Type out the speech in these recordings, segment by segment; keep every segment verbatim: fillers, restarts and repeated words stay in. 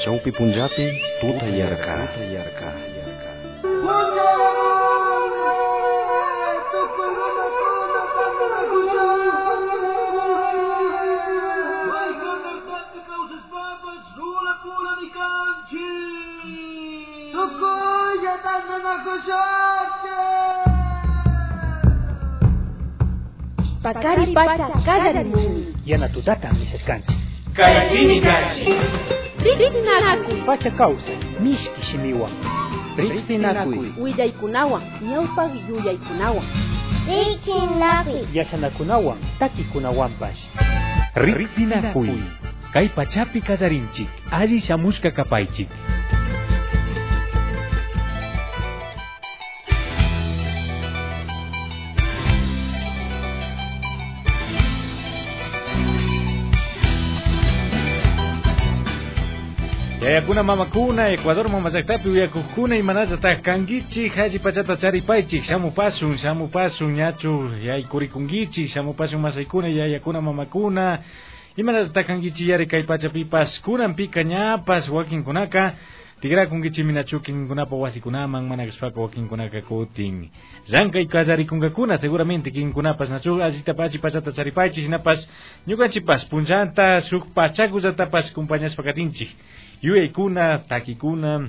Chaupi Punjabi, tuta yarka. Tuta yarka. Pakari pacha kada muni. Yana tu data miseskansi. Kaitini kanchi. Rikinaku. Pacha kausa. Mishki shimiwa. Rikinaku. Wijaikunawa. Nyaupa yuyaikunawa. Rikinaku. Yachanakunawa. Taki kunawampash. Rikinaku. Kai pachapi kazarinchik. Aji shamushka kapaichik. Yayakuna mamakuna, Ecuador mamasaktapi uyakukuna imanasata kangichi haji pachata charipaichik shamupasun shamupasun ñachu yaykurikungichik shamupasun masaykuna yayakuna mamakuna imanasata kangichi yari kay pachapipas kunanpika ñapas wakinkunaka tigrakungichi minachukinkunapa wasikunaman manakashpaka wakinkunaka kutin llankay kallarikunqakuna seguramente kinkunapas nachu allita pachi pachata charipaichik hinapas ñukanchipas punchanta shuk pachakullatapas kumpañashpa katinchik yuyaykuna, takikuna,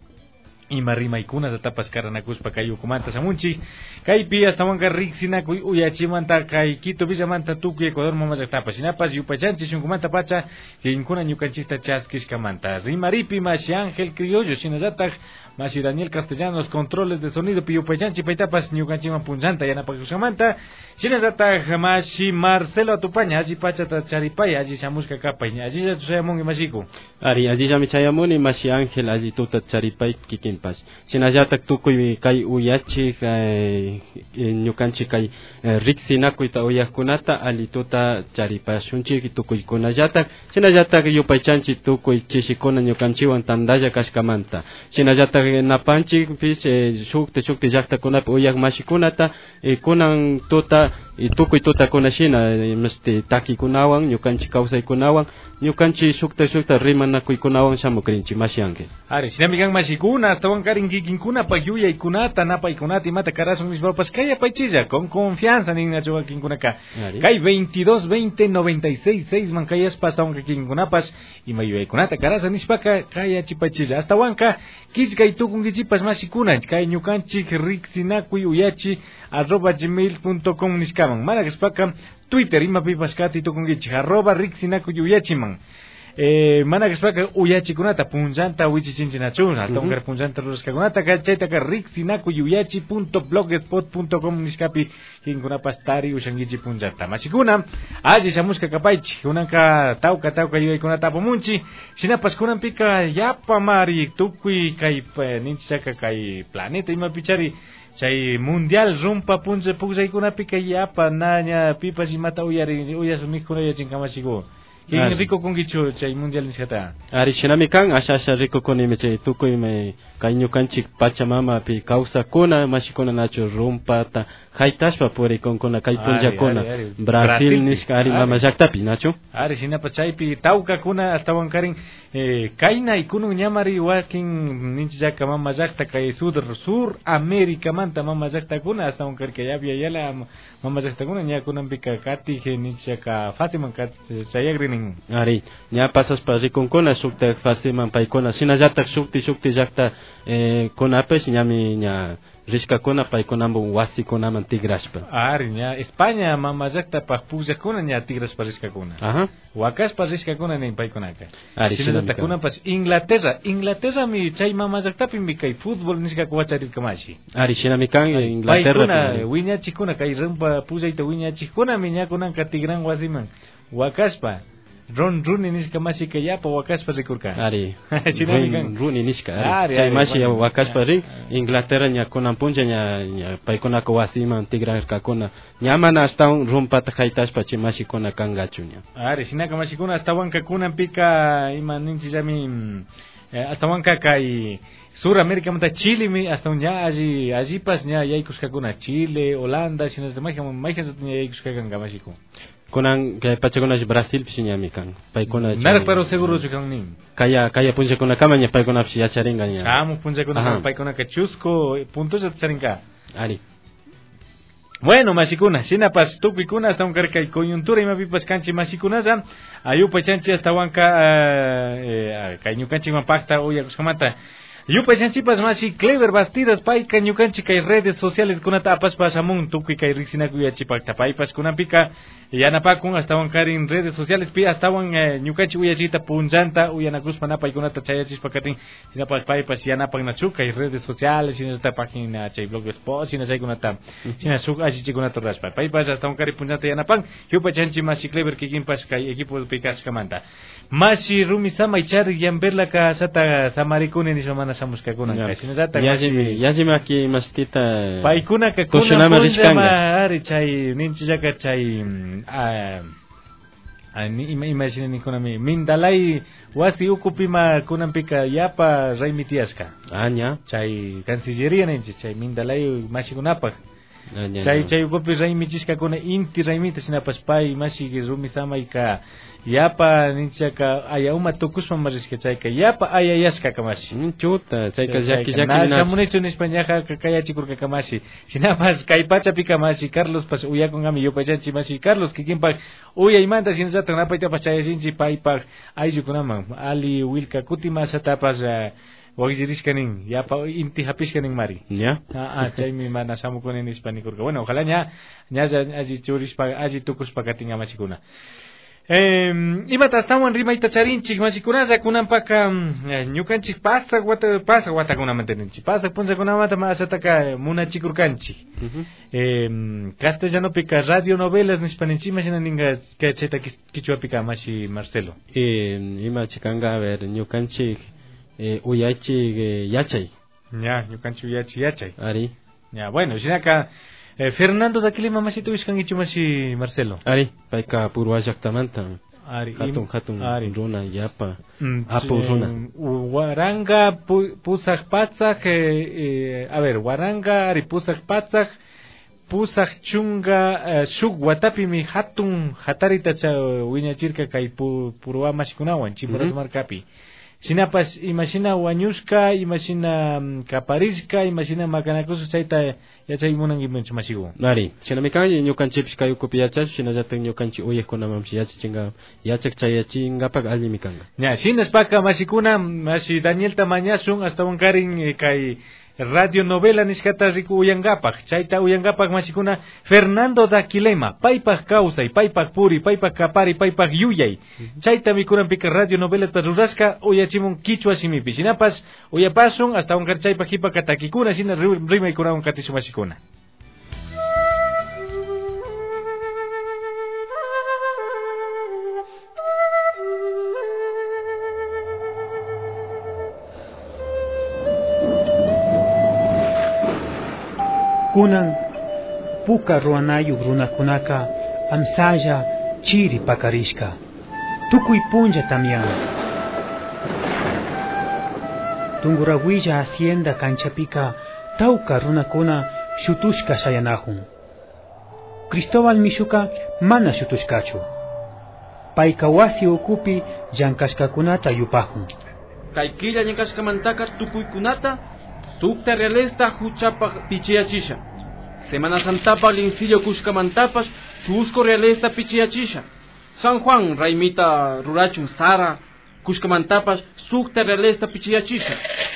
ima rimaykuna tatapas karanakuspa kay ukumanta samunchik kaypi astawanka riksinakuy uyachimanta kay Quito Villamanta tukuy Ecuador mamallaktapas hinapas yupaychanchik shunkumanta pacha kinkuna ñukanchikta chaskishkamanta rimaripi mashi Ángel Criollo shinallatak mashi Daniel Castellanos controles de sonido pi yupaychanchik paytapas ñukanchikman punchanta yanapakushamanta shinallatak mashi Marcelo Atupaña alli pachata charipay alli shamushka kapay allilla tusayamunki mashiku ari allillami chayamuni mashi Ángel alli tuta charipay kikin pas sinallatak tukuy kay uyachi kay ñukanchik kay riqsinakuyta uyaqkunata alituta charipashunchik tukuykunallatak sinallatak yupaychanchik tukuy chishikuna ñukanchiwan tandalla kashkamanta sinallatak napanchik pis shukti shukti llaqtakunapi uyaq mashikunata kunan tuta tukuy tutakuna shina masti takikunawan ñukanchik kawsaykunawan ñukanchik shukta shukta rimanakuykunawan shamukrinchik mashianke ari sinamikan mashikuna hasta wankarin kikinkuna yuyaykunata napaykunata imata karasun mispapas kaya paychilla con confianza ninnachu wakinkunaka kay veintidós veinte noventa y seis seis man kayaspa hasta wanka kikinkunapas ima yuyaykunata karasan nispaka kaya chipachilla hasta wanka kiskay tukunkichipas mashikuna kay ñukanchik riksinakuy uyachi arroba gmail punto com niskaman manakaspaka Twitter imapipas kati tukunkichik arroba riksinakuy uyachiman Eh, mana kaspaka uyachikunata punchanta wichichinchinachu hasta un punchanta ruskakunata kachaytaka riksinaku yuyachi punto blogspot punto com niskapi kinkunapas tari ushangichi punchanta machikuna alli shamushka kapaychi kunanka tawka tawka yuyaykunata apamunchi shinapas kunanpika yapa mari tukuy kay ninchaka kay planeta imapichari chay mundial rumpa puncha puksaykunapika yapa naña pipas imata uyari uyasumikuna yachinkamashiku King rico con gicho chay mundial niskata. Ari shinami kan asha asha rico con ime chay tukuy me kañu kanchik Pachamama pi causa kuna mashikuna nacho rumpata haitashpa puri con kuna kay punja kuna Brasil niska ari mama jaktapi nacho. Ari shinapa chaypi tauka kuna hasta wankarin eh kaina ikunu ñamari wakin ninchaka mama jakta kay sur sur América manta mama jakta kuna hasta wankar que ya yala mama jakta kuna nya kuna pika kati ge ninchaka fasiman kat sayagrin ari nya pasas pa rikunkuna sukta fasiman paykuna sinallatak shukti shukti llaqta eh kunapes ñami ña rishkakuna paykunambu wasikunaman tigrashpa ari ña España mama llaqta pa pullakuna ña tigrashpa rishkakuna aha wakashpa rishkakuna nin paykunaka ari sinallatakuna pas Inglaterra Inglaterra mi chay mama llaqtapi mi kay fútbol nishka kuwacharirkamashi ari shinami kan Inglaterra paykuna wiñachikuna kay rumpa pullayta wiñachikuna mi ña kunanka tigran wasiman wakashpa Ron Runi niska mashi ka yapa wakashpa rikurka. Ari. Ron Runi niska. Ari. Chay mashi ya wakashpa rik Inglaterra nya kunan punja nya nya paykuna ko wasiman tigrar ka kuna. Nya mana hasta un rumpata haitashpa chay mashi kuna kangachunya. Ari sinaka mashi kuna hasta wanka kunan pika ima ninchi jami hasta wanka kai Sur América manta Chile mi hasta un ya allí allí pas nya yaikus ka kuna Chile, Holanda, sinas de magia magia nya yaikus ka kanga mashi ku. kunan kay pachakuna Brasil pisinyami kan paikuna Narak pero seguro chukang ning. kaya kaya punja kuna kamanya paikuna psi yacharinga nya Samu punja kuna paikuna ka chusco punto sa charinga. ari Bueno, masikuna, sina pas tukui kuna hasta un carca y coyuntura y mapi pas canchi masikuna za ayu pachanchi hasta wanka eh kañu canchi mapakta uya kuskamata. Yu pachanchi pas masi clever bastidas pai kañu canchi kai redes sociales kuna tapas pasamun tukui kai rixina kuya chipakta pai pas kuna pika yana pakun hasta wanka en redes sociales pi hasta wan ñukanchi uya chita punjanta uya nakuspa napa kuna tachayachis pakatin sina pas pai pas yana pak nachuka y redes sociales sina ta página chay blog spot sina chay kuna ta sina suk aji chikuna torras pai pai pas hasta wanka punjanta yana pan yu pachanchi masi clever kikin pas kai equipo pikas kamanta masi rumi sama ichar yamberla ka sata samarikune ni semana samuska kuna sina zata yaji yaji maki mastita pai kuna ka kuna punjama ari chay ninchi jaka chay ah ani imagine ni kuna mi mindalai wasi ukupima kuna pika yapa raimitiaska anya chay cancillería ninchi chay mindalai mashi kunapa anya chay chay ukupi raimichiska kuna inti raimita sina paspai mashi rumi sama ika yapa ninchi ka aya uma tokusma mariska chay ka yapa aya yaska kamashi chuta chay ka yaki yaki na samunecho en España ka kaya chikur ka kamashi sina pas kai pacha pika mashi Carlos pas uya con ami yo pachanchi mashi Carlos que quien pa uya imanta sin zata na paita pachaya sinchi pai pa ayu kunama ali wilka kutima sata pas wagiriskaning yapa inti hapiskaning mari ya ah chay mi mana samu con en España kurka bueno ojalá nya nya aji churis pa aji tukus pakatinga mashikuna. Eh, imata estamos en rima itacharinchik masikunaza kunan paka ñukanchik pasa wata pasa wata kuna manteninchi pasa punza kuna mata masataka muna chikurkanchik eh castellano pika radio novelas nispaninchi mashina ninga kacheta kichwa pika mashi Marcelo eh ima chikanga a ver ñukanchik eh uyachi yachay ya ñukanchik uyachi yachay ari ya bueno sinaka Eh, Fernando da Kilima masito iskan ichu masi Marcelo. Ari, paika purwa jaktamanta. Ari, hatun hatun ari. Runa yapa. Mm, apu runa. Waranga pu, pusak patsak eh, a ver, waranga ari pusak patsak pusak chunga eh, shuk watapi mi hatun hatarita cha wiña chirka kai pu, purwa masikunawan chimboras mm-hmm. markapi. Sinapas imagina wanyuska, imagina um, kapariska, imagina makanakusu chaita ya chay munang imunch masigo. Nari, sina mikang ñukanchi pishkayu kupiyacha, sina jatang ñukanchi uyek kuna mamsi yachi chinga, yachak chayachi ngapag ali mikanga. Ya, sinas paka masikuna, masi Daniel Tamañasun hasta un karin eh, kai radio novela niskata riku uyangapak, chaita uyangapak masikuna Fernando da Kilema, paipak kausay, paipak puri, paipak kapari, paipak yuyay. Chaita mikuran pika radio novela taruraska uyachimun kichwa simipi. Sinapas uyapasun hasta un karchay pakipa katakikuna sina rima ikuran katisu masikuna. Kunan puka ruanayu runakunaka amsaya chiri pakarishka tukuy punja tamyan tungurawilla hacienda kanchapika tauka runakuna shutushka shayanahun Cristóbal Mishuka mana shutushkachu payka wasi ukupi llankashkakunata yupahun kaykilla llankashkamantaka tukuykunata sukta realesta huchapa pichiachisha. Semana Santapa lincillo kushkamantapas chusco realesta pichiachisha. San Juan raimita rurachun sara kushkamantapas sukta realesta pichiachisha.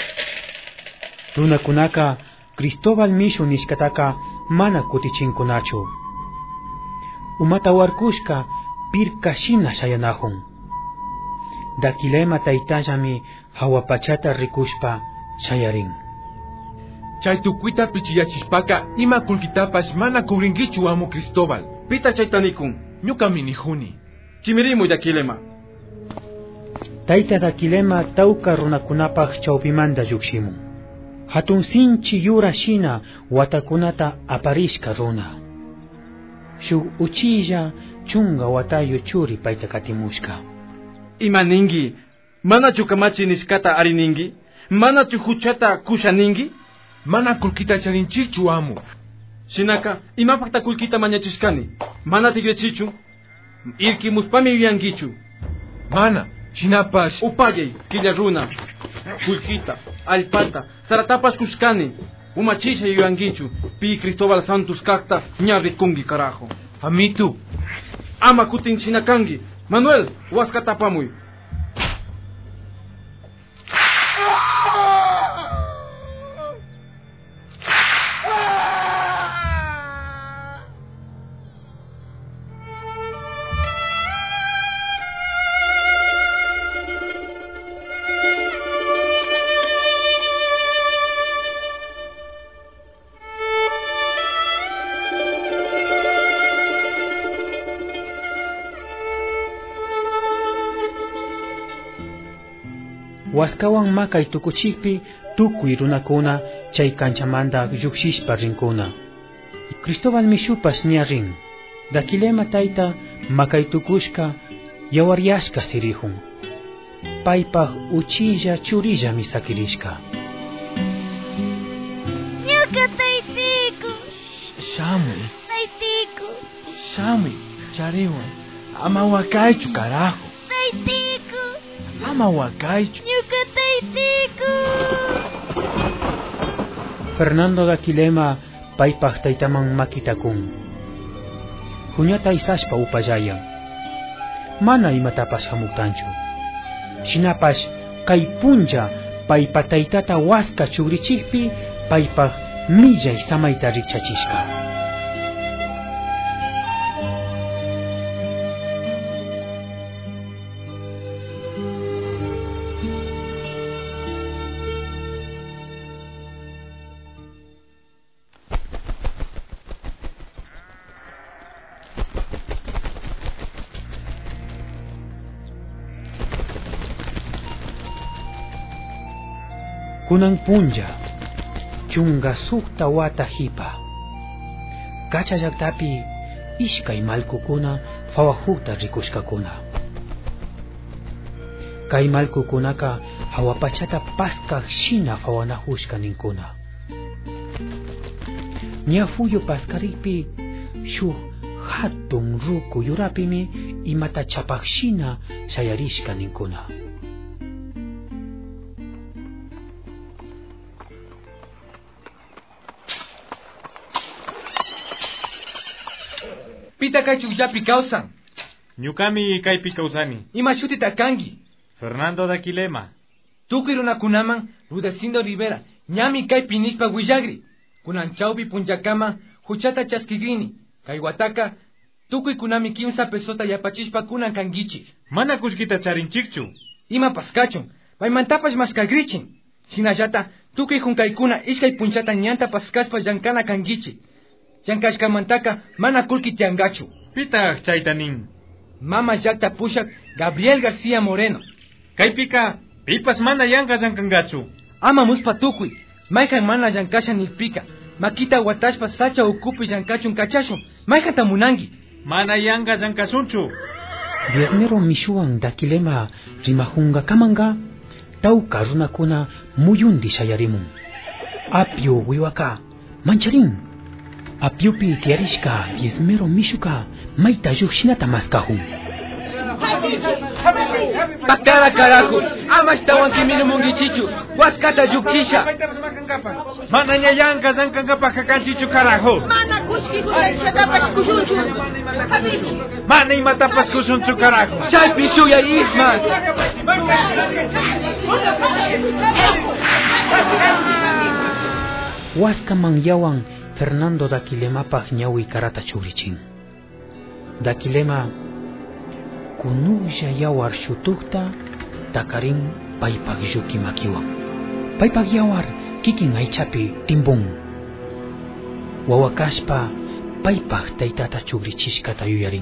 Runakunaka Cristóbal Mishu nishkataka mana kutichinkunachu. Umata warkushka pirkashina shayanahun. Dakilema taitayami hawapachata rikushpa shayarin. Chaytukuita pichiyachishpaka ima kulkitapas mana kubrinkichu amo Cristóbal. Pita chaytanikun. Ñuka minijuni. Chimirimu Dakilema. Taita Dakilema tauka runakunapaq chawpimanta llukshimun. Hatun sinchi yura shina watakunata aparishka runa. Shuk uchilla chunga watayu churi paita katimushka. Imaningi, mana chukamachi niskata ariningi, mana chuhuchata kushaningi. Mana kulkita charinchichu amo. Shinaka, imapakta kulkita mañachishkani. Mana tigrechichu. Irkimuspami yuyankichu. Mana, shinapash. Upallay, killa runa. Pulquita, alpata, saratapas kushkani. Umachisha yuyankichu. Pi Cristóbal Santos kakta ñarrikungi carajo. Amitu. Ama kutin chinakangi. Manuel, huascatapamuy. Waskawan makay tukuchikpi tukuy runakuna chay kanchamanta llukshishpa rinkuna. Cristóbal mishupas ña rin. Dakilema tayta makay tukushka yawaryashka sirihun. Paypaq uchilla churilla misakirishka. Ñuka taytiku. Shamuy. Taytiku. Shamuy. Chariwan. Ama wakaychu carajo. Taytiku. Ama wakaychu. Ñuka taytiku. Fernando Dakilema paypaq taytaman makitakun. Huñata isashpa upallayan. Mana imatapas hamuktanchu. Shinapash kay punlla paypa taytata waska chugrichikpi paypaq millay samayta rikchachishka. Kunan punja chunga sukta wata hipa kacha llaktapi ishkay malkukuna fawahukta rikushkakuna. Kay malkukunaka hawapachata paskaq shina fawanahushka ninkuna. Ñafuyo paskarikpi shuk hatun ruku yurapimi imata chapaq shina shayarishka ninkuna. Pita kay chukllapi kawsan. Ñukami kaypi kawsani. Ima shutita kangi. Fernando Dakilema. Tukuy runakunaman Rudecindo Rivera ñami kaypi nispa willagri. Kunan chawpi punllakama huchata chaskigrini. Kay wataka tukuy kunami kimsa pesota yapachishpa kunan kangichik. Mana kushkita charinchikchu. Ima paskachun. Maymantapash maskagrichin. Shinallata tukuy junkaykuna iskay punchata ñanta paskashpa llankana kangichik. Llankashkamantaka mana kulki tiangachu. Pita chaytanin. Mama llakta pushak Gabriel García Moreno. Kaypika pipas mana yanka llankangachu. Ama muspa tukuy. Maykan mana llankasha nilpika. Makita watashpa sacha ukupi llankachun kachashun. Maykan tamunangi. Mana yanka llankasunchu. Diezmero mishuan Dakilema rimahunga kamanga tauka runakuna muyundi shayarimun. Apio wiwaka mancharin. Apiupi tiarishka diezmero mishuka maita yukshinata maskahun. Bakara carajo, ama estaban kimino mungichichu, waskata yukchisha. Mana ñayanka zankankapa kakanchichu carajo. Mana kushki gutachatapas kushunchu. Mana imatapas kushunchu carajo. Chay pishuya ismas. Waska mangyawan Fernando Dakilema paq ñawi karata chugrichin. Dakilema kunulla yawar shutukta takarin paypaq lluki makiwan. Paypaq yawar kikin aychapi timbun. Wawakashpa paypaq taytata chugrichishkata yuyarin.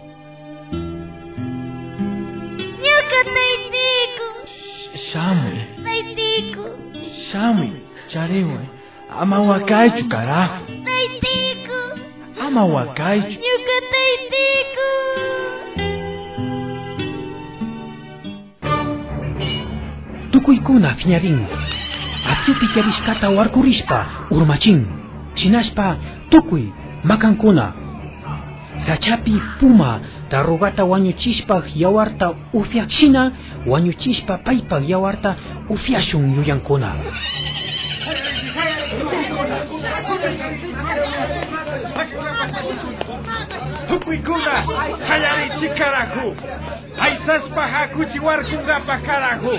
Ñuka taytiku. Shamuy. Taytiku. Shamuy. Chariwan. Ama wakaychu carajo. Taytiku. Ama wakaychu. Ñuka taytiku. Tukuykuna phiñarin. Apiupi tiarishkata warkurishpa urmachin. Shinashpa tukuy makankuna. sachapi puma tarugata wañuchishpaq yawarta ufyaqshina wañuchishpa paypaq yawarta ufyashun yuyankuna. Hukuykuna hayarichi carajo. Aysaspa hakuchiwarkungapa carajo.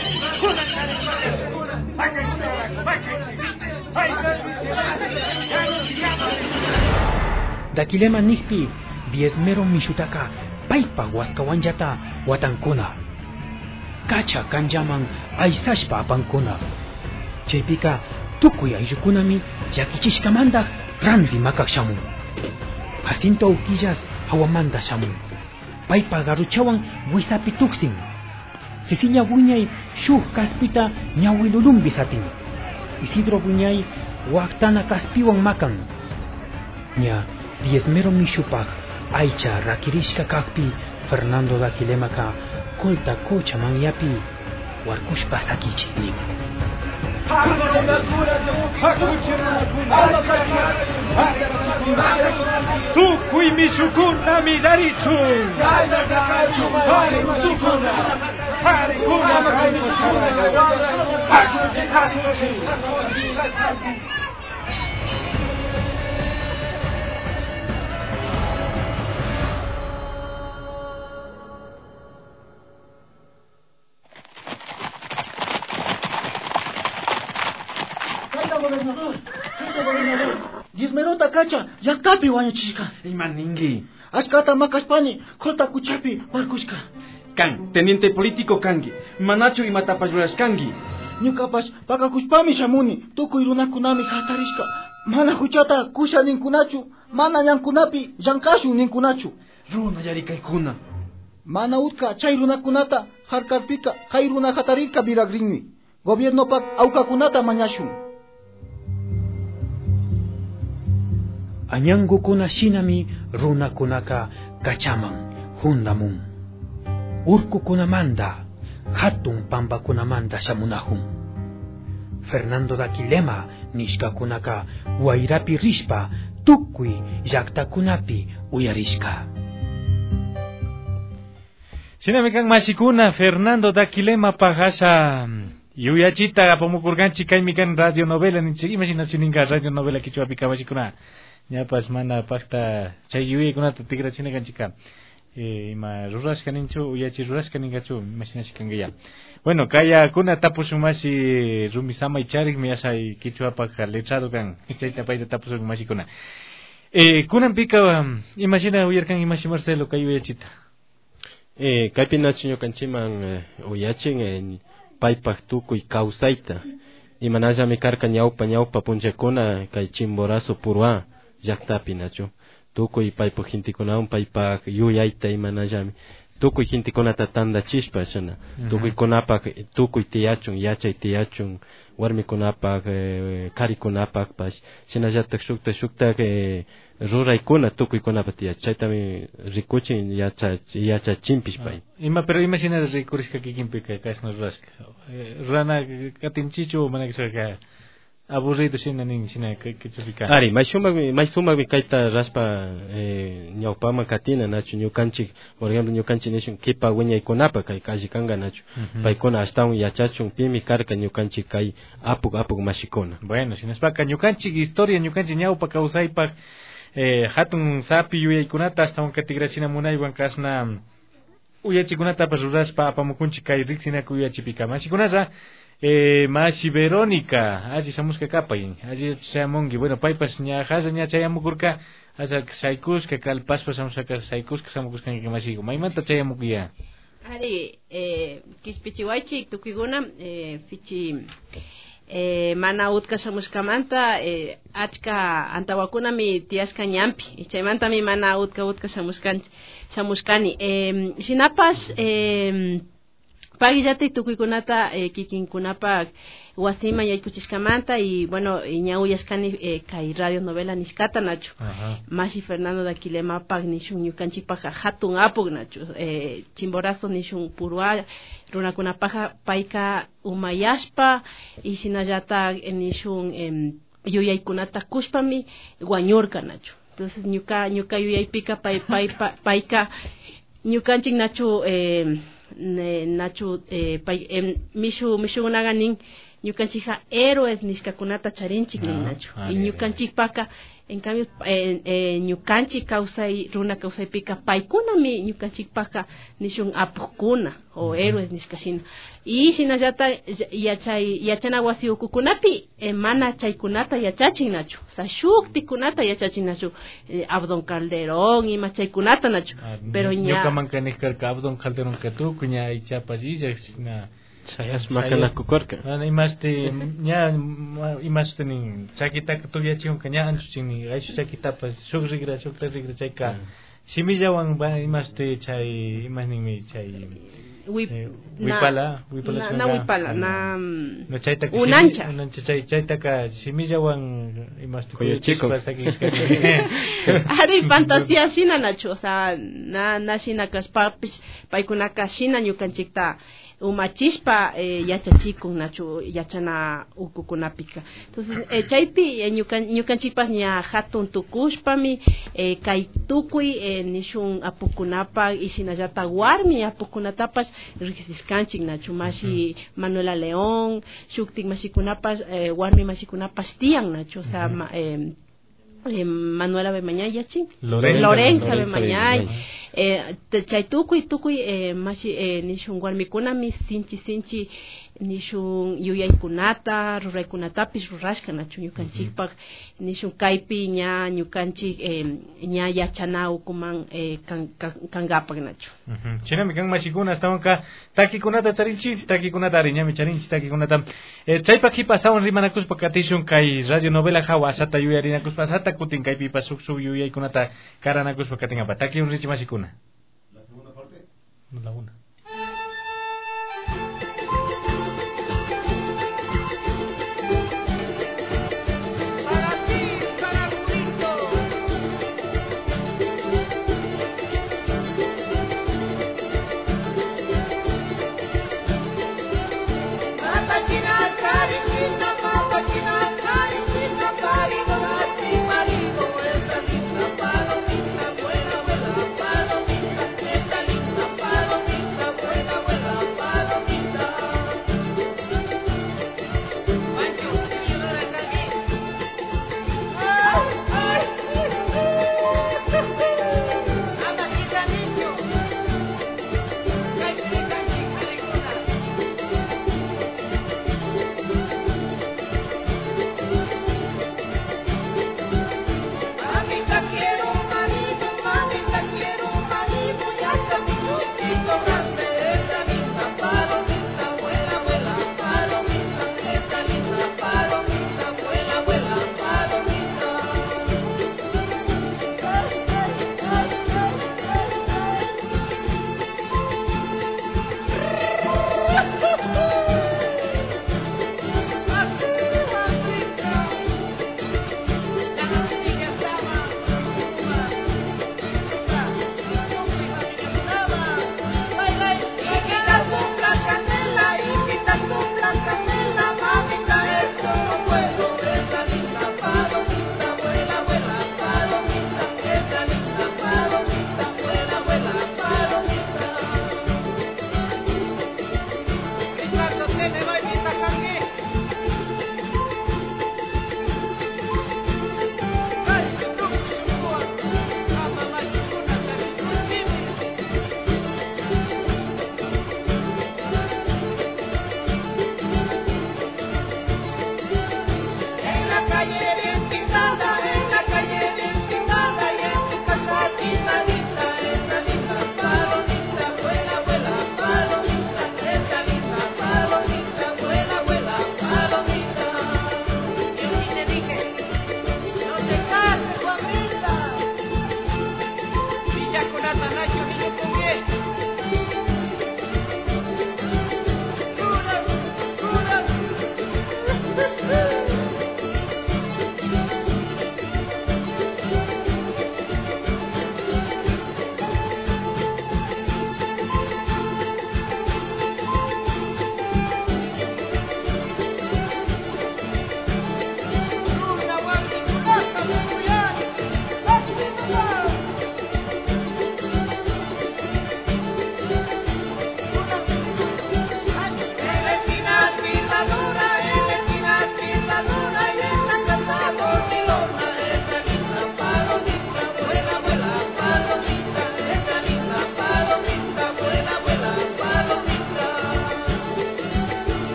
Dakilema nikpi diezmero mishutaka paypaq waskawanllata watankuna. Kacha kanllaman aysashpa apankuna. Chaypika tukuy ayllukunami llakichishkamantaq ranti makaq shamun. Jacinto Auquillas hawamanta shamun. Paypa garuchawan wisapi tuksin. Cecilia Buñay shuk kaspita ñawilulumbi satin. Isidro Buñay waktana kaspiwan makan. Ña diezmero mishupaq aycha rakirishka kaqpi Fernando Daquilemaka kolta kocha manyapi warkushpa sakichiknin. Tukuy mishukuna milarichu. Diezmerota cacha, llaqtapi wañuchishka. Imaningi. Ashkata makashpani, kota kuchapi warkushka. Kan, teniente político kangi. Manachu imatapas rurashkangi. Ñukapash pakakushpami shamuni, tukuy runakunami hatarishka. Mana huchata kusha ninkunachu, mana ñankunapi llankashu ninkunachu. Runa yarikaykuna. Mana utka chay runakunata harkarpika kay runa hatarirka viragrinmi. Gobiernopak awkakunata mañashun. Añangukuna shinami runakunaka kachaman hundamun. Urkukunamanda hatun pambakunamanda shamunahun. Fernando Daquilema nishkakunaka wayrapi rishpa tukuy llaqtakunapi uyarishka. Shinami kan masikuna Fernando Daquilema pajasa yuyachita apamukurganchi kaymi kan radio novela ninchik imagina sininga radio novela kichwapi kawachikuna. Ñapas mana pakta chay yuyaykunata tigrachinakanchika eh, ima rurashkaninchu uyachi rurashkaninkachu imashinashkangaya. Bueno, kaya kuna tapushumasi rumisama icharik miyasay kichwapak letrado kan chayta payta tapusun mashikuna. Eh, kunan pika imagina uyarkan imashi Marcelo kay uyachita. Eh, kaypinachu ñukanchiman eh, uyachin eh, paypak tukuy kawsayta imanallami karka ñawpa ñawpa punchakuna kay Chimborazo Purua llaqtapi nachu tukuy paypak intikunawan paypak yuyayta imanallami tukuy intikunata tandachishpa shana tukuy kunapak tukuy tiyachun yachay tiyachun warmikunapak eh, karikunapak pash shinallatak shukta shukta eh, ruraykuna tukuykunapak tiyach chaytami rikuchin yacha yachachimpish pay ima pero imagina rikurishka kikinpika kasna rurashka rurana katinchichu manakishka aburrido shina nin shina kichupika ari may sumak may sumak kayta raspa eh, ñawpama katina nachu ñukanchik por ejemplo ñukanchik nishun kipa wiñaykunapa kay kallikanga nachu uh-huh. Paykuna ashtawan yachachun pimi karka ñukanchik kay apuk apuk mashikuna bueno shinaspaka ñukanchik historia ñukanchik ñawpa kawsaypak eh, hatun sapi yuyaykunata ashtawan katigrachina munaywan kasna uyachikunata ruraspa apamukunchik kay riksinaku uyachipika mashikunasa Eh, Mashi Verónica, allí samuska kapay, allí samungi, bueno, paypas ña hasa ña chayamukurka, hasa saykuska kalpaspa samusaka saykuska samukuska ña masigo, maymanta chayamukuya. Ari, eh, kispichiwaichi tukiguna, eh, fichi, eh, mana utka samuskamanta, eh, achka antawakuna mi tiaska ñampi, y chaymanta mi mana utka utka samuskan, samuskani, eh, sinapas, eh, Pagillate tukuykunata eh, kikinkunapak wasima yaykuchishkamanta y bueno ñawyaskani eh, kay radio novela niskata nachu Mashi Fernando Daquilema pak nishun ñukanchikpaqa hatun apuk nachu eh, Chimborazo nishun Purua runakunapaqa payka umayashpa y sinallata nishun eh, yuyaykunata kushpami wañurka nachu entonces ñuka ñuka yuyaypika pay pay payka ñukanchik nachu eh, nachu eh, pay eh, mishu mishunaga nin ñukanchija héroes nishkakunata charinchik nin nachu y ñukanchikpaka en cambio eh, eh, ñukanchik kawsay runa kawsaypika paykunami ñukanchikpaka nishun apukuna o héroes nishkashina y shinallata yachay yachana wasi ukukunapi eh, mana chaykunata yachachin nachu sa shuktikunata yachachin nachu eh, Abdon Calderón y machaykunata nachu pero ña ñukamankaniskarka Abdon Calderón katuku ña ichapallilla na sayas makana kukorka ana imaste ña imaste nin chakitaka tuyachiun kaña anchuchini aishu chakitapas shukrigra shukrigra chayka shimillawan ba imaste chay imasninmi chay Wip, eh, wipala wipala na, na wipala na no chayta unancha unancha chay chaytaka shimillawan imaste koyo chico ari fantasía shina nacho o sea na na shina kaspapis paykunaka shina ñukanchikta umachishpa eh, yachachikun nachu yachana ukukunapika entonces eh, chaypi eh, ñukan ñukanchikpas ña hatun tukushpami eh, kay tukuy eh, nishun apukunapa y shinallata warmi apukunatapas riqsiskanchik nachu mashi Manuela León shuktik mashikunapas eh, warmi mashikunapas tiyan nachu o sea uh-huh. ma, eh, Eh, Manuela Bemañay yachin Lorenza, Lorenza Bemañay eh, chay tukuy tukuy eh, mashi eh, nishun warmikunami sinchi sinchi nishun yuyaykunata ruraykunatapis rurashka nachu ñukanchikpak uh-huh. nishun kaypi ña ñukanchik eh, ña yachana ukuman eh, kan, kan, kangapak nachu uh-huh. Chinami kan mashikuna estawanka takikunata charinchi takikunata ariñami charinchi takikunata eh, chaypak hipasawan rimanakuspa katishun kay radio novela hawa asata yuyarinakuspa asata kutin kaypi pasuk sub yuyaykunata karanakuspa katingapa taki un richi mashikuna la segunda parte no la una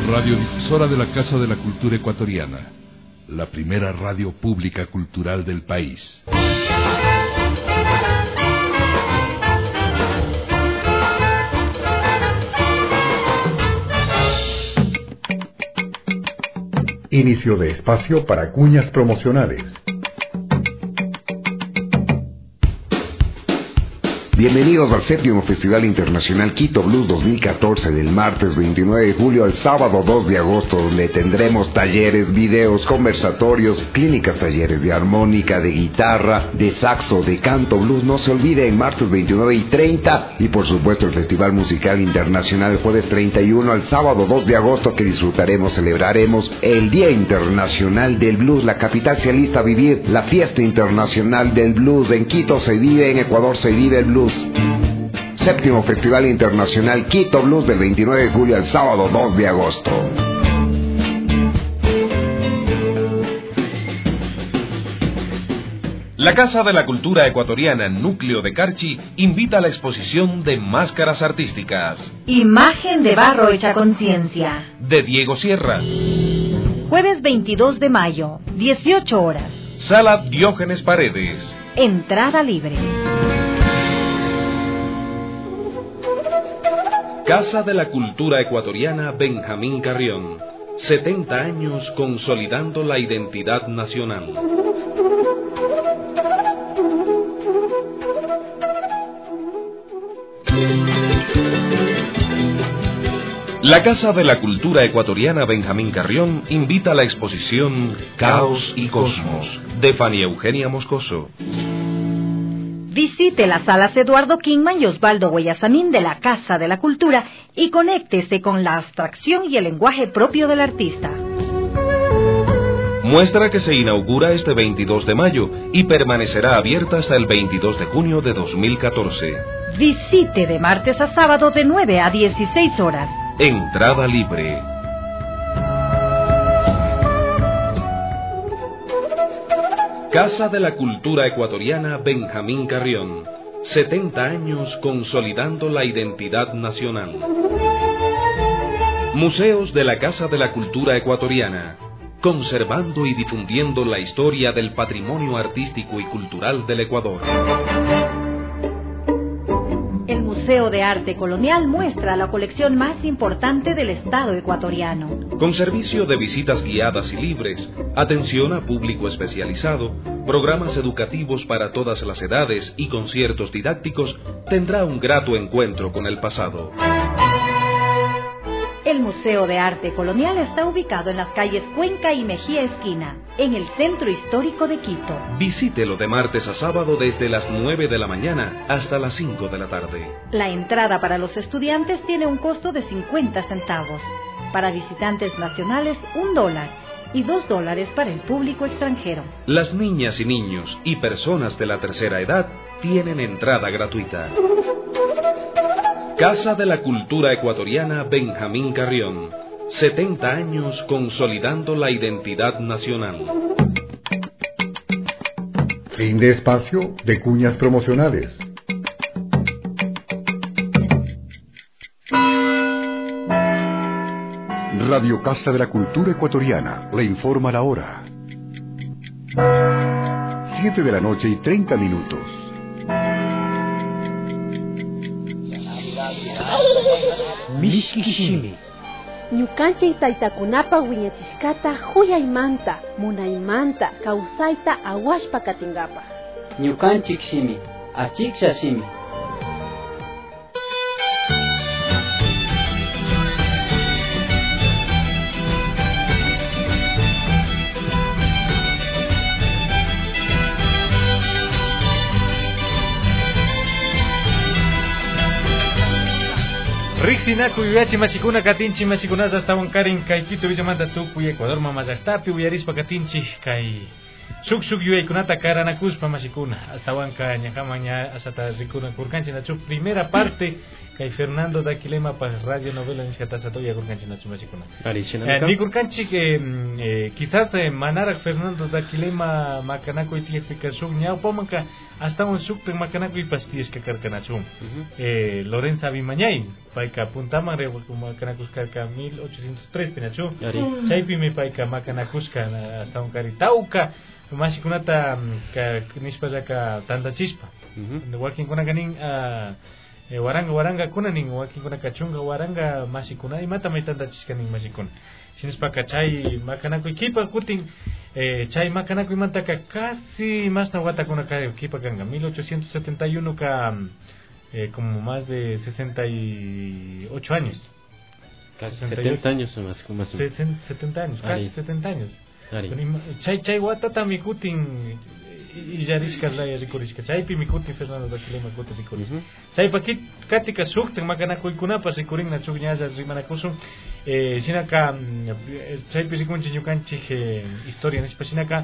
Radiodifusora de la Casa de la Cultura Ecuatoriana, la primera radio pública cultural del país. Inicio de espacio para cuñas promocionales. Bienvenidos al séptimo Festival Internacional Quito Blues dos mil catorce, del martes veintinueve de julio al sábado dos de agosto, donde tendremos talleres, videos, conversatorios, clínicas, talleres de armónica, de guitarra, de saxo, de canto blues. No se olviden, martes veintinueve y treinta, y por supuesto el Festival Musical Internacional el jueves treinta y uno al sábado dos de agosto, que disfrutaremos, celebraremos el Día Internacional del Blues. La capital se alista a vivir la fiesta internacional del blues. En Quito se vive, en Ecuador se vive el blues. Séptimo Festival Internacional Quito Blues, del veintinueve de julio al sábado dos de agosto. La Casa de la Cultura Ecuatoriana Núcleo de Carchi invita a la exposición de máscaras artísticas. Imagen de barro hecha conciencia. De Diego Sierra. Jueves veintidós de mayo, dieciocho horas. Sala Diógenes Paredes. Entrada libre. Casa de la Cultura Ecuatoriana Benjamín Carrión. setenta años consolidando la identidad nacional. La Casa de la Cultura Ecuatoriana Benjamín Carrión invita a la exposición Caos y Cosmos, de Fanny Eugenia Moscoso. Visite las salas Eduardo Kingman y Osvaldo Guayasamín de la Casa de la Cultura y conéctese con la abstracción y el lenguaje propio del artista. Muestra que se inaugura este veintidós de mayo y permanecerá abierta hasta el veintidós de junio de dos mil catorce. Visite de martes a sábado de nueve a dieciséis horas. Entrada libre. Casa de la Cultura Ecuatoriana Benjamín Carrión. setenta años consolidando la identidad nacional. Museos de la Casa de la Cultura Ecuatoriana. Conservando y difundiendo la historia del patrimonio artístico y cultural del Ecuador. El Museo de Arte Colonial muestra la colección más importante del Estado ecuatoriano. Con servicio de visitas guiadas y libres, atención a público especializado, programas educativos para todas las edades y conciertos didácticos, tendrá un grato encuentro con el pasado. El Museo de Arte Colonial está ubicado en las calles Cuenca y Mejía Esquina, en el centro histórico de Quito. Visítelo de martes a sábado desde las nueve de la mañana hasta las cinco de la tarde. La entrada para los estudiantes tiene un costo de cincuenta centavos. Para visitantes nacionales, un dólar. Y dos dólares para el público extranjero. Las niñas y niños y personas de la tercera edad tienen entrada gratuita. Casa de la Cultura Ecuatoriana Benjamín Carrión. setenta años consolidando la identidad nacional. Fin de espacio de cuñas promocionales. Radio Casa de la Cultura Ecuatoriana le informa la hora. Siete de la noche y treinta minutos. Mishkishimi. Ñukanchik taytakunapa wiñachishkata huyaymanta, munaymanta, kawsayta awashpa katingapa. Ñukanchik shimi, achiksha shimi. Rixinaku yuyachi machikuna katinchi machikunaza hasta Huancarin kay Quito Villamanta tukuy Ecuador mamallaktapi uyarispa katinchi kay Suk suk yuyaykunata karanakuspa mashikuna. Hasta wanka ñajama ña hasta rikuna kurkanchi nachu. Primera parte kay Fernando Daquilema pa radio novela nishkata satoya kurkanchi nachu mashikuna. Eh, ni kurkanchi que eh, quizás eh, manara Fernando Daquilema makanako itiefika suk ña pomanka hasta un suk te makanako ipasties que karkanachu. Uh -huh. Eh, Lorenza Bimañay paika puntama re makanakus karka mil ochocientos tres pinachu. Chaypi me paika makanakuska hasta un karitauka. Mashikunata ka nishpa ka tanta chispa. Wakin kuna ganin eh, waranga waranga kuna ning wakin kuna kachunga waranga mashikuna y mata mai tanta chisca ning mashikun. Sinispa ka chay makanako equipa kutin eh, chay makanako imanta ka casi más na wata kuna ka equipa kanga mil ochocientos setenta y uno ka eh, como más de sesenta y ocho años. Casi setenta años más más. setenta años, casi setenta años. Chay chay watata mikutin y yarishka la yarikuriska chay pi mikutin Fernando Daquilema kutin rikuris chay pakit katika sukten makanako ikunapa rikurin na chugñaza rimanakusun eh sinaka chay pi rikunchi ñukanchik historia nispa sinaka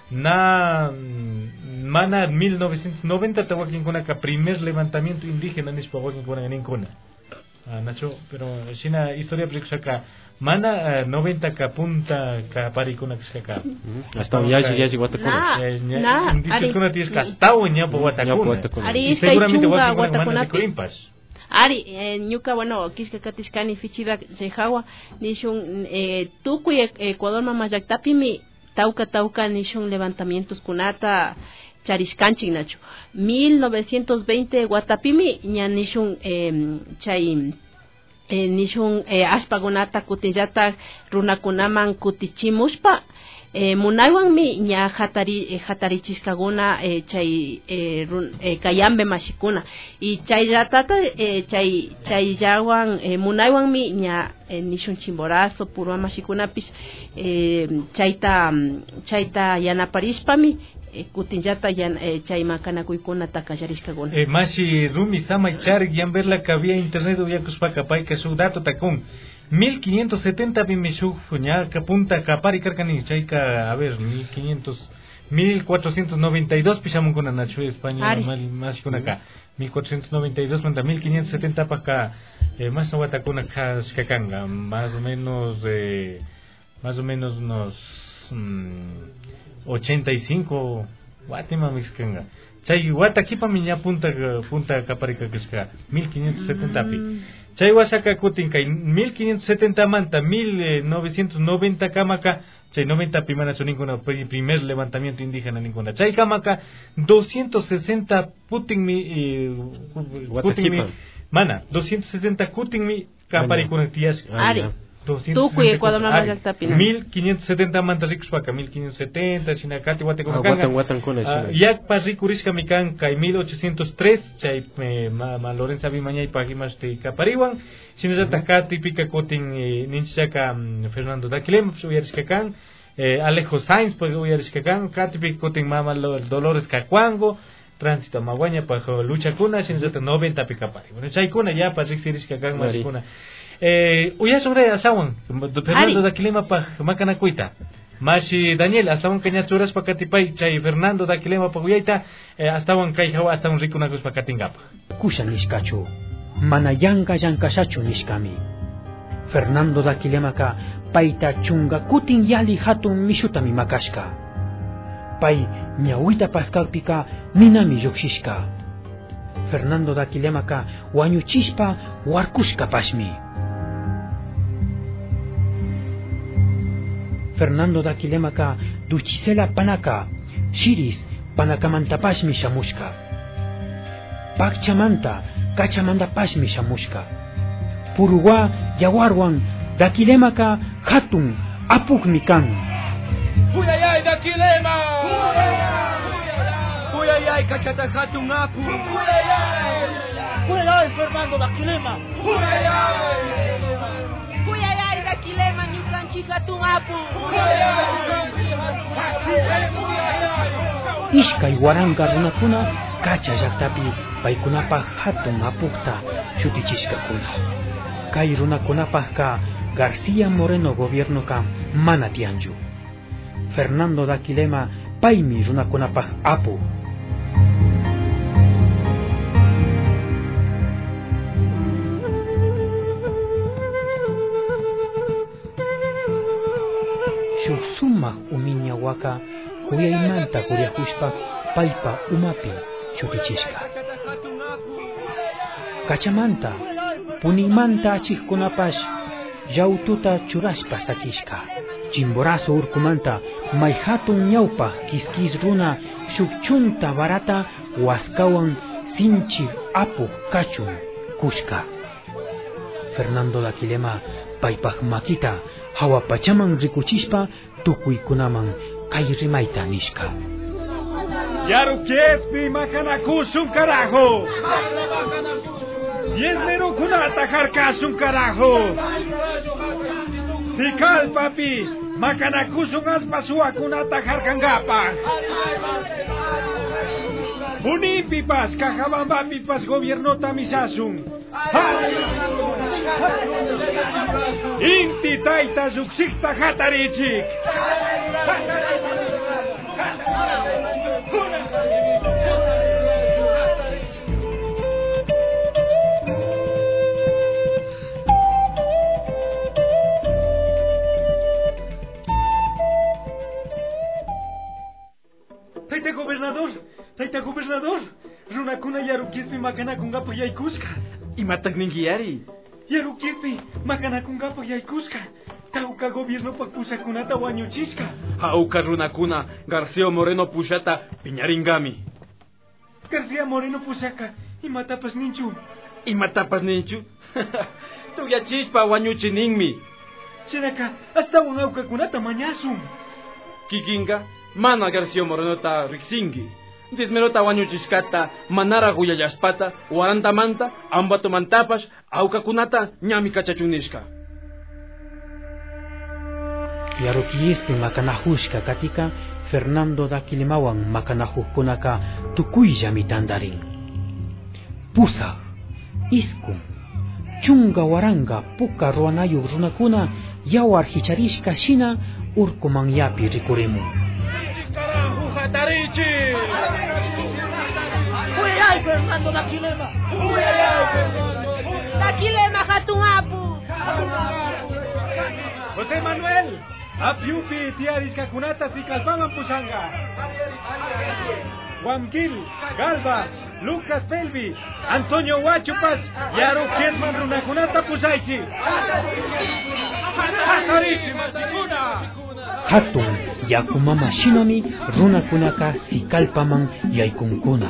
na mana mil novecientos noventa tawakin kunaka primer levantamiento indígena nispa wakin kuna ninkuna ah nacho pero sina historia prikusaka mana noventa ka punta ka parikuna kiskaka hasta yaji yaji watakuna na indígenas kuna tis kastao nya po watakuna ari seguramente watakuna ari ñuka bueno kiskaka tiskani fichida sejawa nishun tuku Ecuador mama yaktapimi tauka tauka nishun levantamientos kunata chariskanchik nacho mil novecientos veinte Guatapimi ña nishun eh, chay eh, nishun eh, aspagunata kutillata runakunaman kutichimushpa eh, munaywanmi ña hatari eh, hatarichiskaguna eh, chay eh, run, eh, kayambe mashikuna y chay yatata eh, chay chay yawan eh, munaywanmi ña eh, nishun chimborazo puro mashikunapis eh, chayta chayta yanaparispami kutinjata yan chay makanakuykuna takasharishkaguna eh mashi rumi sama char yan verla que había internet ya kuspaka pai que su dato takun mil quinientos setenta bimishu fuña que punta kapari karkani chayka a ver mil quinientos mil cuatrocientos noventa y dos pisamun kuna nachu España más kuna ka mil cuatrocientos noventa y dos cuenta mil quinientos setenta pa ka eh, más wata kuna ka skakanga más o menos eh, más o menos unos mmm, ochenta y cinco Guatima mixkanga chay wata kipa miña punta punta kaparika kiska mil quinientos setenta pi chay wasaka kutin kai mil quinientos setenta manta mil novecientos noventa kamaka chay noventa primera son ninguna primer levantamiento indígena ninguna chay kamaka doscientos sesenta putin mi eh, kutin mi mana doscientos sesenta kutin mi kaparika tias ari Tuku Ecuador mama yaktapina mil quinientos setenta manta rikus paka mil quinientos setenta sinakati wate kuna kanga watan kuna yak pa rikuriska mikan kai mil ochocientos tres chay ma, ma Lorenza Bimañay pagimas te kapariwan sinata kati pika kotin ninchaka Fernando Daquilema uyariska kan Alejo Sainz pues uyariska kan kati pika kotin mama Dolores Cacuango tránsito maguaña pa lucha kuna sinata noventa pika pari bueno chay kuna ya pa riksiriska kan mas kuna Eh, uya sobre asawan Fernando Daquilema pa makanakuita mashi Daniel asawan kanya churas pa katipay chay Fernando Daquilema pa uyaita eh, asawan kay hawa asawan rikunakus pa katingapa kusha nishkachu mana yanka yankashachu nishkami Fernando Daquilema ka paita chunga kutin yali hatun mishutami makashka pay ñawita paskakpika ninami llukshishka Fernando Daquilema ka wañuchispa warkushka pashmi Fernando Daquilema ka duchisela panaka shiris panakamanta pashmi shamushka pakchamanta kachamanta pashmi shamushka puruwa yawarwan Daquilema ka hatun apukmi kan Huyayay Daquilema Huyayay kachata hatun apu Huyayay Huyayay Fernando Daquilema Huyayay Huyayay Daquilema ñukanchik hatun apu Ishkay waranga runakuna kacha llaktapi paykunapaq hatun apukta shutichishkakuna kay runakunapaq ka García Moreno gobierno ka mana tianchu Fernando Daquilema paymi runakunapaq apu. Shuk sumaq umiña waka kuyaymanta huryahushpa paypa umapi chutichishka. Kachamanta punimanta achikkunapash llaututa churashpa sakishka. Chimborazo urkumanta may hatun ñawpaq kiskis runa shuk chunta barata waskawan sinchik apu kachun kushka. Fernando Daquilema paypaq makita hawapachaman rikuchishpa tukuykunaman kay rimayta nishka. Yarukiespi makanakushun carajo. Yesmero kunata harkasun carajo. Sikal papi makanakushun aspasua kunata harkangapa. Unipipas kajabambapipas gobierno tamisasun. Inti taita zuksikta hatarichik. Taita gobernador, taita gobernador, runakuna yarukispi makanakungapo yaykuska. Imatak ningiari. Yarukispi makanakungapo yaykuska. Tauka gobierno pak pusakunata wañuchisca. Hauka runakuna García Moreno pushata piñaringami. García Moreno pusaka imatapas ninchu. Imatapas ninchu. Tuyachispa wañuchininmi. Seraka hasta un auka kunata mañasum. Kikinga mana García Moreno ta riksingi. Desmerota wañuchiskata manara guyayaspata warantamanta ambato mantapas auka kunata ñami kachachunishka. Yarukiyispi makanahushka katika Fernando Daquilemawan makanahukunaka tukuylla mitandarin. Pusaq, iskun, chunga waranga puka ruanayuq runakuna yawar hicharishka shina urkuman yapi rikurimun. ¡Huyay, Fernando Daquilema! Daquilema hatun apu. José Manuel, apiupi tiarisca kunata ficalpaman pusanga. Guamquil, Galva, Lucas Pelvi, Antonio Huachupas, Yaro Kiesman runakunata pusaichi. Hatun yakumama shinami runakunaka sikalpaman yaykunkuna.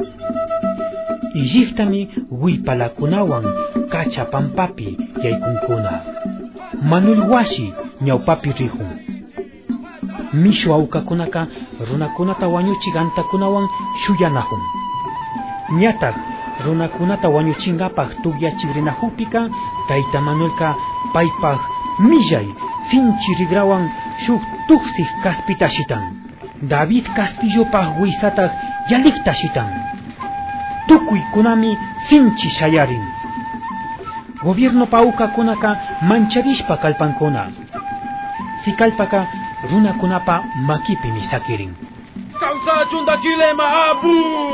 Ijiftami huipalakunawan kacha pampapi yaykunkuna. Manuel Washi ñawpapi rihun. Mishu awkakunaka runakunata wañuchigantakunawan shuyanahun. Ñataq runakunata wañuchingapaq tugyachigrinahupika tayta Manuelka paypaq millay sinchi rigrawan shuk tuksik kaspita shitan. David Castillopaq wisataq yalikta shitan. Tukuy kunami sinchi shayarin. Gobierno pauka kunaka mancharishpa kalpankuna. Sikalpaka runakunapa makipi misakirin. Kausachun Daquilema apu.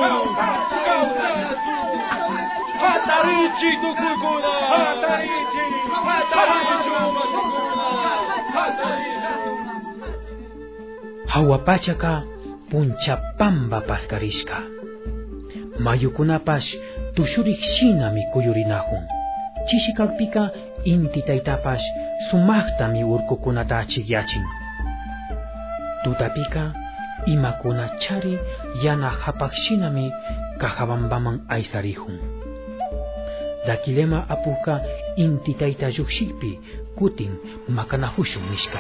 Hatarichi tukuykuna. Hatarichi. Hatarichi. Hawapachaka punchapamba paskarishka. Mayukunapash tushurik shina mi kuyurinahun. Chishikakpika inti taytapash sumaqta mi urkukunata achikyachin. Tutapika imakuna chari yana hapaqshinami kahabambaman aysarihun. Daquilema apuka inti tayta lluqshikpi kutin makanahushun nishka.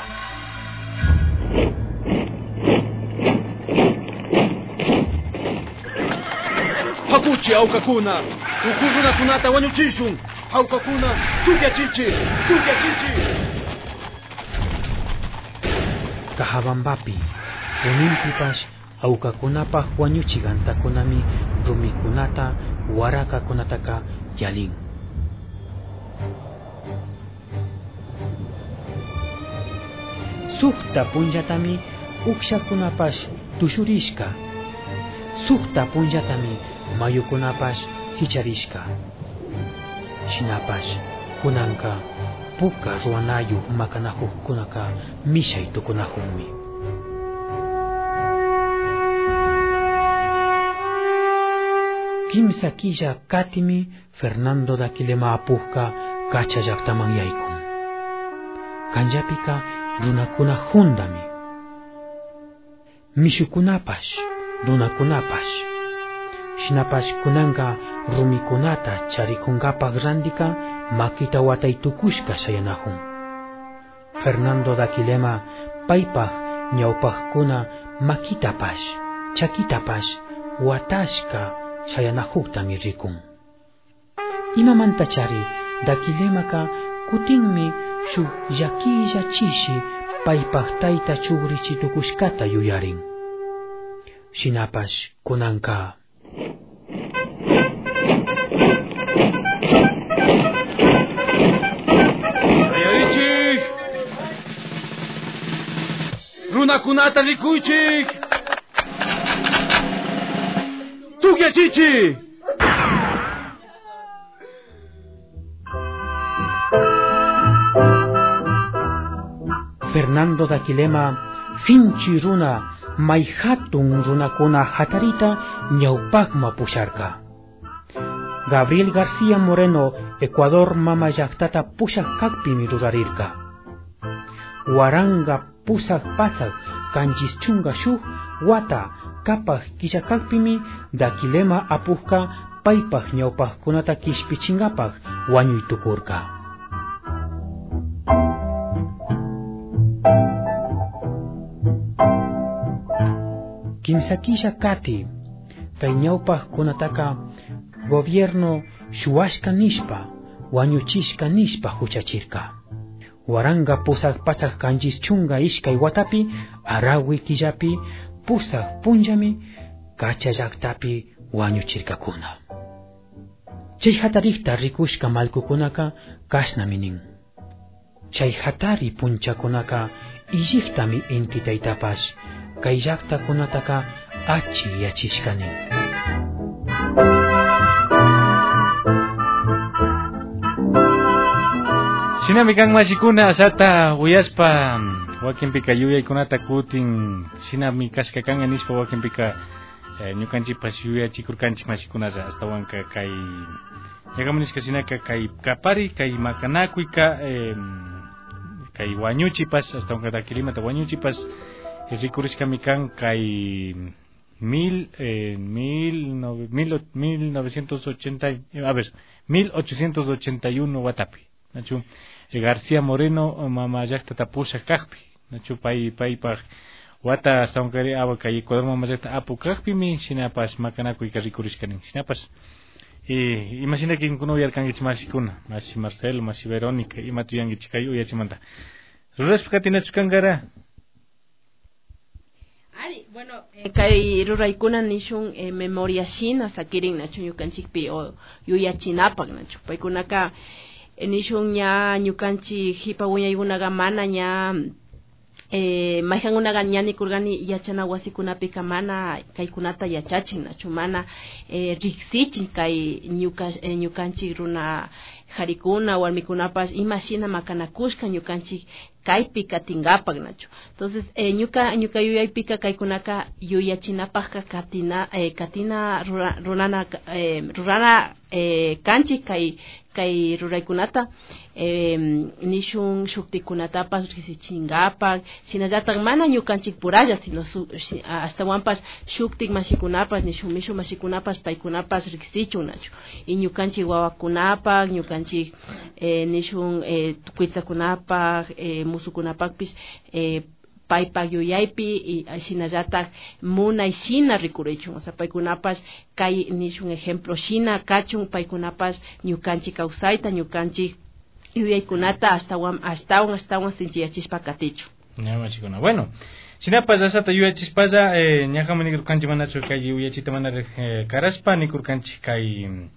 Hakuchi aukakuna, ukuruna kunata wañuchishun. Haukakuna, tuyachichi, tuyachichi. Kahabambapi, unimpipash aukakunapaq wañuchigantakunami rumikunata warakakunataka yalin. Sukta punllatami ukshakunapash tushurishka sukta punllatami mayukunapash hicharishka shinapash kunanka puka ruanayuq makanahuqkunaka mishay tukunahunmi. Kimsa killa katimi Fernando Daquilema apuhka kacha llaqtaman yaykun. Kanllapika runakuna hundami. Mishukunapash, runakunapash. Shinapash kunanga rumikunata charikungapak randika makita wataytukushka shayanahun. Fernando Daquilema paypaj ñawpajkuna makitapash, chakitapash watashka shayanahukta rikun. Imamantachari Daquilemaka kutinmi shuk llakilla chishi paypaqtayta chugrichitukushkata yuyarin. Shinapash kunanka Sayarichik runakunata rikuychik tukyachichik. Fernando Daquilema sinchi runa mayhatun runakuna hatarita ñawpaqma pusharka. Gabriel García Moreno Ecuador mama llaktata pushaq kakpimi rurarirka. Waranga pusaq pasaq kanchis chunga shuk wata kapaq killakakpimi Daquilema apuhka paypaq ñawpaqkunata kishpichingapaq wañuytukurka. Kinsakilla kati kay ñawpaqkunataka gobierno shuwashka nishpa wañuchishka nishpa huchachirka. Waranga pusaq pasaq kanchis chunga ishkay watapi arawi killapi pusaq punllami kacha llaqtapi wañuchirkakuna. Chay hatarikta rikushka malkukunaka kashnami nin. Chay hatari punchakunaka illiktami intitaytapash kay llaqtakunataka achi yachishkani. Shinami kan mashikuna asata uyaspa wakinpika yuyaykunata kutin shinami kashka kan nispa wakinpika eh, ñukanchikpas yuyachikurkanchik mashikunasa astawanka kay yakamunishka shinaka kay kapari kay makanakuyka eh, kay wañuchipas astawanka Daquilemata wañuchipas rikurishkami kan kay mil eh, mil, no, mil, mil novecientos ochenta a ver mil ochocientos ochenta y uno watapi nachu García Moreno mama llaqtata pusha kaqpi nachu pay paypaq wata astawankari awa kay Ecuador mama llaqta apu kaqpimi shinapas makanakuyka rikurishkanin shinapas eh, imagina que kuno yarkankichik mashikuna mashi Marcelo mashi Verónica imatu yankichik kay uyachimanta rurashpakatinachu kankara. Ari, bueno, eh, kay ruraykuna nishun eh, memoria shina sakirin nachu ñukanchikpi o yuyachinapak nachu paykunaka eh, nishun ña ñukanchik hipawiñaykunaqa mana ña eh, mayqankunaqa ñanikurqani yachana wasikunapika mana kaykunata yachachin nachu mana eh, riksichin kay ñuka eh, ñukanchik runa harikuna warmikunapas imashina makanakushka ñukanchik kaypi katingapak nachu. Entonces eh, ñuka ñuka yuyaypika kaykunaka yuyachinapaqqa katina eh, katina rura, rurana eh, rurana eh, kanchik kay kay ruraykunata eh, nishun shuktikunatapas risichingapak shinallataq mana ñukanchik puralla sino su, shi, astawanpas shuktik mashikunapas nishun mishu mashikunapas paykunapas riksichun nachu y ñukanchik wawakunapak ñukanchik eh, nishun eh, tukuitsakunapak eh, musukunapakpis eh, paypak yuyaypi y shinallataq munay shina rikurichun o sea paykunapas kay nishun ejemplo shina kachun paykunapas ñukanchik kawsayta ñukanchik yuyaykunata astawan astawan astawan sinchiyachishpa katichu. Ñamachikuna. Bueno, shinapas asata yuyachispaza eh, ñahamani kurkanchik manachu kay yuyachita mana eh, karaspa ni kurkanchik kay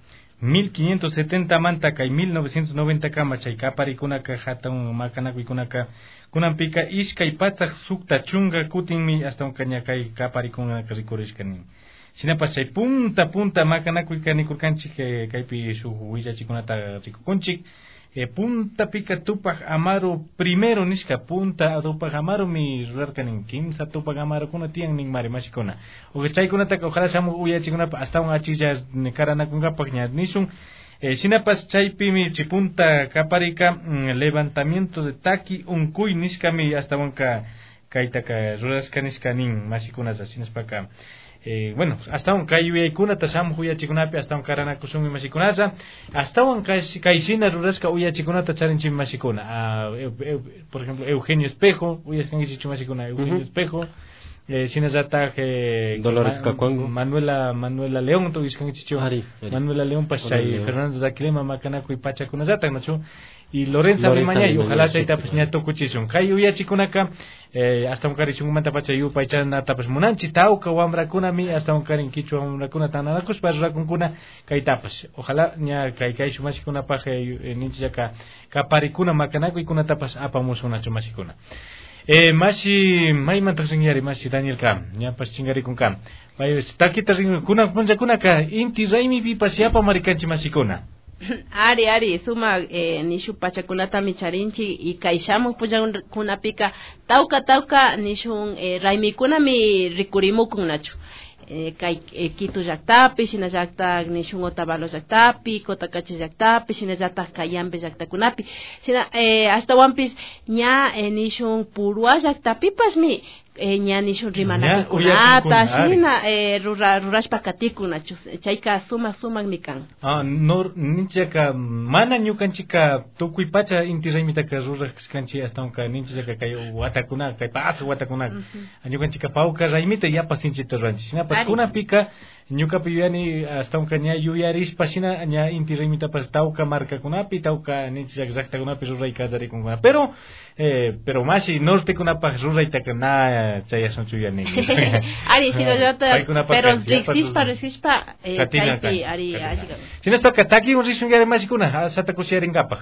mil quinientos setenta manta kay mil novecientos noventa kama chay kaparikunaka hatun makanakuykunaka kunampika ishkay patsaq sukta chunga kutinmi hasta unkaña kay kaparikunaka rikurishkani shinapas chay punta punta makanakuyka nikurkanchik kaypi shuk willachikunata rikukunchik e punta pika tupak amaro primero nishka punta tupak amaro mi rurarkanin kimsa tupak amaro kuna tiyan nin mari mashikuna o chaykunata ojalá shamu uyachikuna hasta un achilla karanakunkapak ña nisun eh, sinapas chaypi mi chipunta kaparika mm, levantamiento de taki unkuy nishkami hasta wanka kaytaka rurashka nishka nin mashikuna sinaspaka Eh, bueno, hasta un kayuyaykuna tashamu huyachikunapi hasta un karanakusumi mashikunasa hasta un kaysina rurashka uyachikunata charinchimi mashikuna ah, eh, eh, por ejemplo Eugenio Espejo uyashkankichichu mashikuna Eugenio uh-huh. Espejo eh, sinazata eh, Dolores Cacuango Manuela Manuela León to uyashkankichichu Manuela León pashay Fernando Daquilema makanakuy pachakunazata nachu y Lorenza Brimaña y ojalá chayta pues ña tokuchishun kay uyachikunaka eh, hasta un karichun manta pachayu paychana tapas munanchi tauka wambrakuna mi hasta un karin kichwa wambrakuna tananakus parrakunkuna kay tapas ojalá ña kay kay shumashikuna paje eh, ninchaka kaparikuna makanaku y kuna tapas apamusuna chumashikuna eh mashi may mantaksingari mashi Daniel Kam ña pas chingari kun kam bay stakita kuna punjakuna ka inti raimi pi pasiapa marikanchi mashikuna Ari, ari, suma eh, nishu pachakunata micharinchi y kaishamu puja kunapika tauka tauka nishun eh, raimikuna mi rikurimukun nachu eh, kai eh, kitu yaktapi shina yakta nishun otavalo yaktapi kotakache yaktapi shina yakta kayambe yakta kunapi shina eh, hasta wampis nya eh, nishun purua yaktapi pasmi eh, nya nishun rimana kunata shina eh, rura rurashpa katikuna chayka suma suma mikan ah no ninchaka mana ñukanchika tukuy pacha inti raymitaka ruraskanchi hasta unka ninchaka kay watakuna kay paqa watakuna uh-huh. ñukanchika pauka raymita yapas sinchita ranchi shina pas kuna pika ñukapi yuyani hasta unka ña yuyarispa shina ña inti raymita pas tauka markakunapi tauka ninchaka llaqtakunapi ruraykallarikunkuna pero eh, pero mashi norte kunapak ruraytaka na chayasunchu yuyani ari sino yo pero rixispa rixispa eh, chaypi ari ashika sinas paka taki un rishun yare mashikuna sata kushiarin gapaj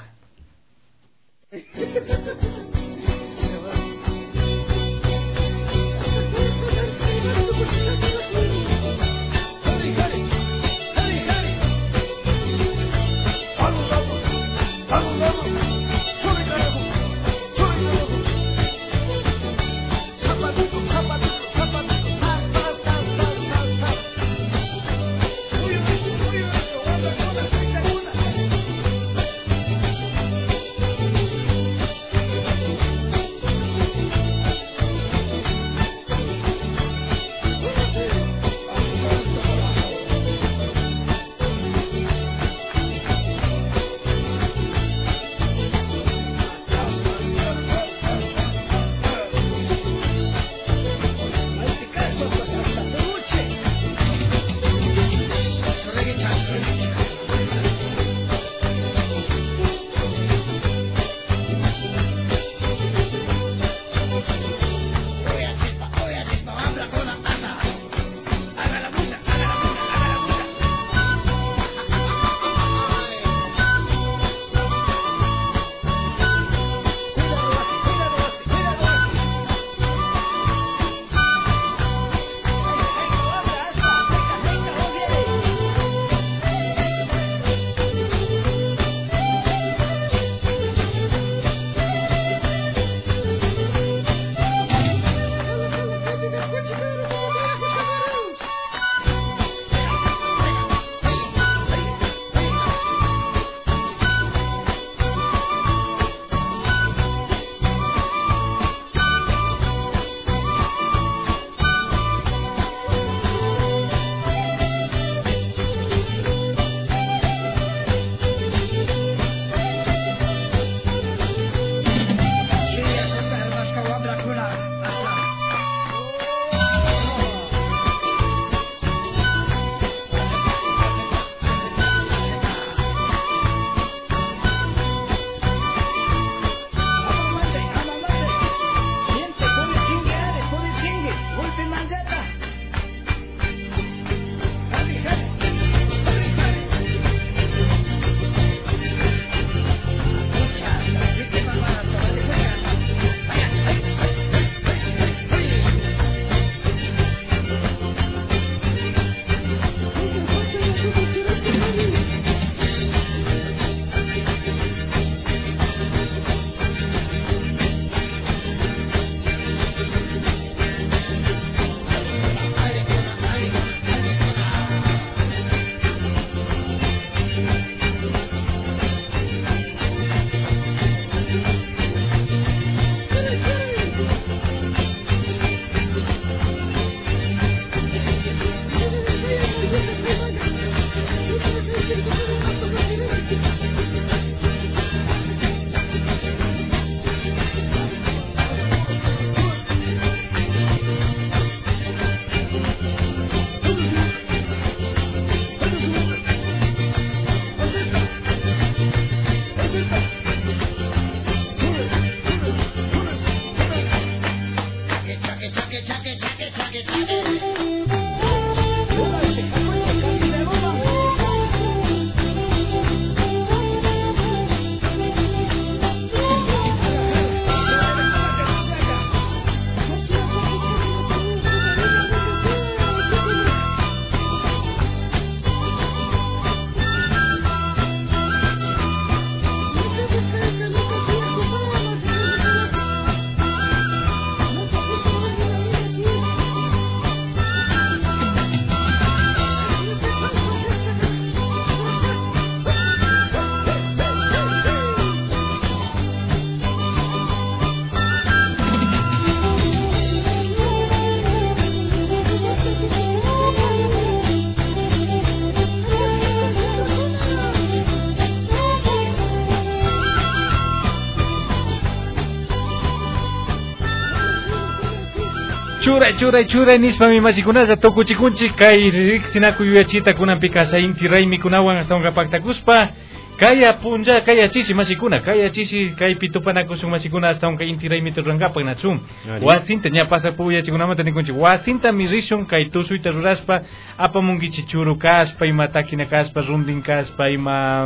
Chura chura chura nispa mi masikunasa tokuchikunchi kay riksinaku yuyachita kunan pikasa inti raymi kunawan hasta unga paktakuspa kaya punja kaya chisi masikuna kaya chisi kay pitupanakusun masikuna hasta unga inti raymi turrangapak natsum wasinta nya pasa puya chikunamanta nikunchi wasinta mi rishun kay tusuyta ruraspa apamungichi churu kaspa ima takina kaspa rundin kaspa ima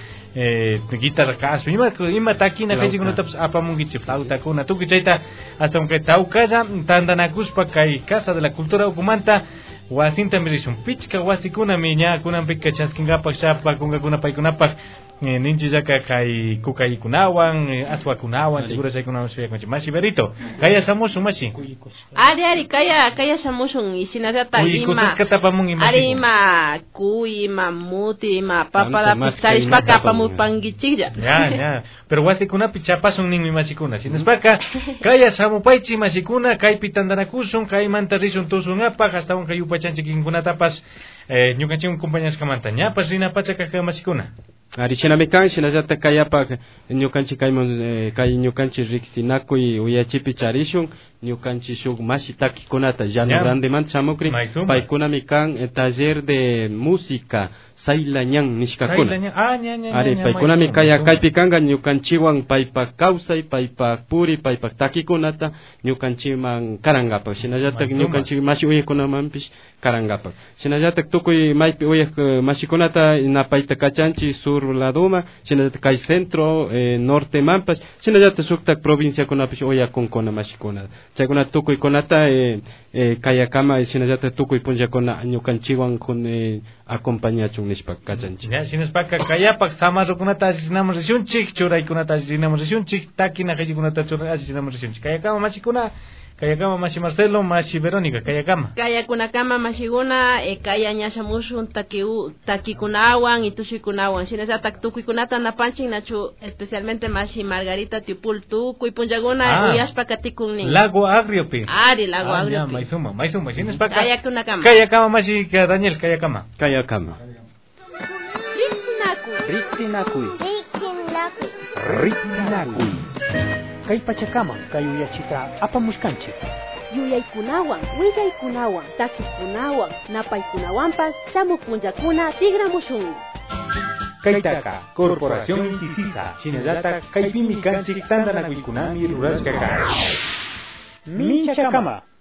eh guitarra kaspa ima ima takina kay chikunatapas apamungichi flauta kuna tukuy chayta hasta unka tawkalla tandanakuspa kay casa de la cultura ukumanta wasinta mi rishun pichka wasikuna mi nya kunan pika chaskingapak shapa kunkakuna paykunapak eh, ninchi yaka kay kukaykunawan eh, aswakunawan seguro saykunawan suyakunchi mashi berito kaya samusun mashi ari ari kaya kaya samusun isinallata ima ari ima kuy ima muti ima papala picharispa kapamupangichilla ya ya pero wasikunapi chapasun ninmi mashikuna sinaspaka kaya samupaychi mashikuna kaypi tandanakusun kaymanta rishun tusunapaq hasta unka yupachanchik kinkunatapas eh, ñukanchikwan compañaskamanta ñapas rinapachaka mashikuna ari chinamikan shinallata kayapak ñukanchik kaymun eh, kay ñukanchik riksinakuy uyachipi charishun ñukanchik shuk mashi takikunata llano grandemanta shamukri paykunami kan eh, taller de música saylañan nishkakuna ari paykunami kaya kaypi kanga ñukanchiwan paypak kawsay paypak puri paypak takikunata ñukanchiman karangapak shinallatak ñukanchik mashi uyaykunamanpish karangapak shinallatak tukuy maypi uyaq mashikunata napayta kachanchi sur ladoma shinallatak kay centro eh, norte mampas shinallatak suktak provincia kunapish uyakunkuna mashikuna chaykuna tukuykunata eh, eh, kayakama shinallatak tukuy punllakuna ñukanchiwan kun eh, acompañachun nishpak kachanchi ya sinaspaka kayapak samarukunata asisinamun rishunchik churaykunata asisinamun rishunchik takina qillikunata asisinamun rishunchik kayakama mashikuna kayakama mashi Marcelo mashi Verónica kayakama kayakunakama mashiguna e kaya ñashamushun takiu takikunawan y tushikunawan sinallatak tukuykunata napanchin nachu especialmente mashi Margarita Tiupul tukuy punllaguna ah, uyashpa katikun Lago Agriopi ari Lago ah, Agriopi maisuma maisuma sinaspaka kayakunakama kayakama mashi Daniel kayakama kayakama Ritsinakuy Ritsinakuy Ritsinakuy kay pachakama kay uyachita apamushkanchik yuyaykunawan willaykunawan takikunawan napaykunawanpas shamuk punllakuna tigramushunmi kaytaka Corporación Intisisa shinallata kaypimi kanchik tandanakuykunami rurashkaka Minchakama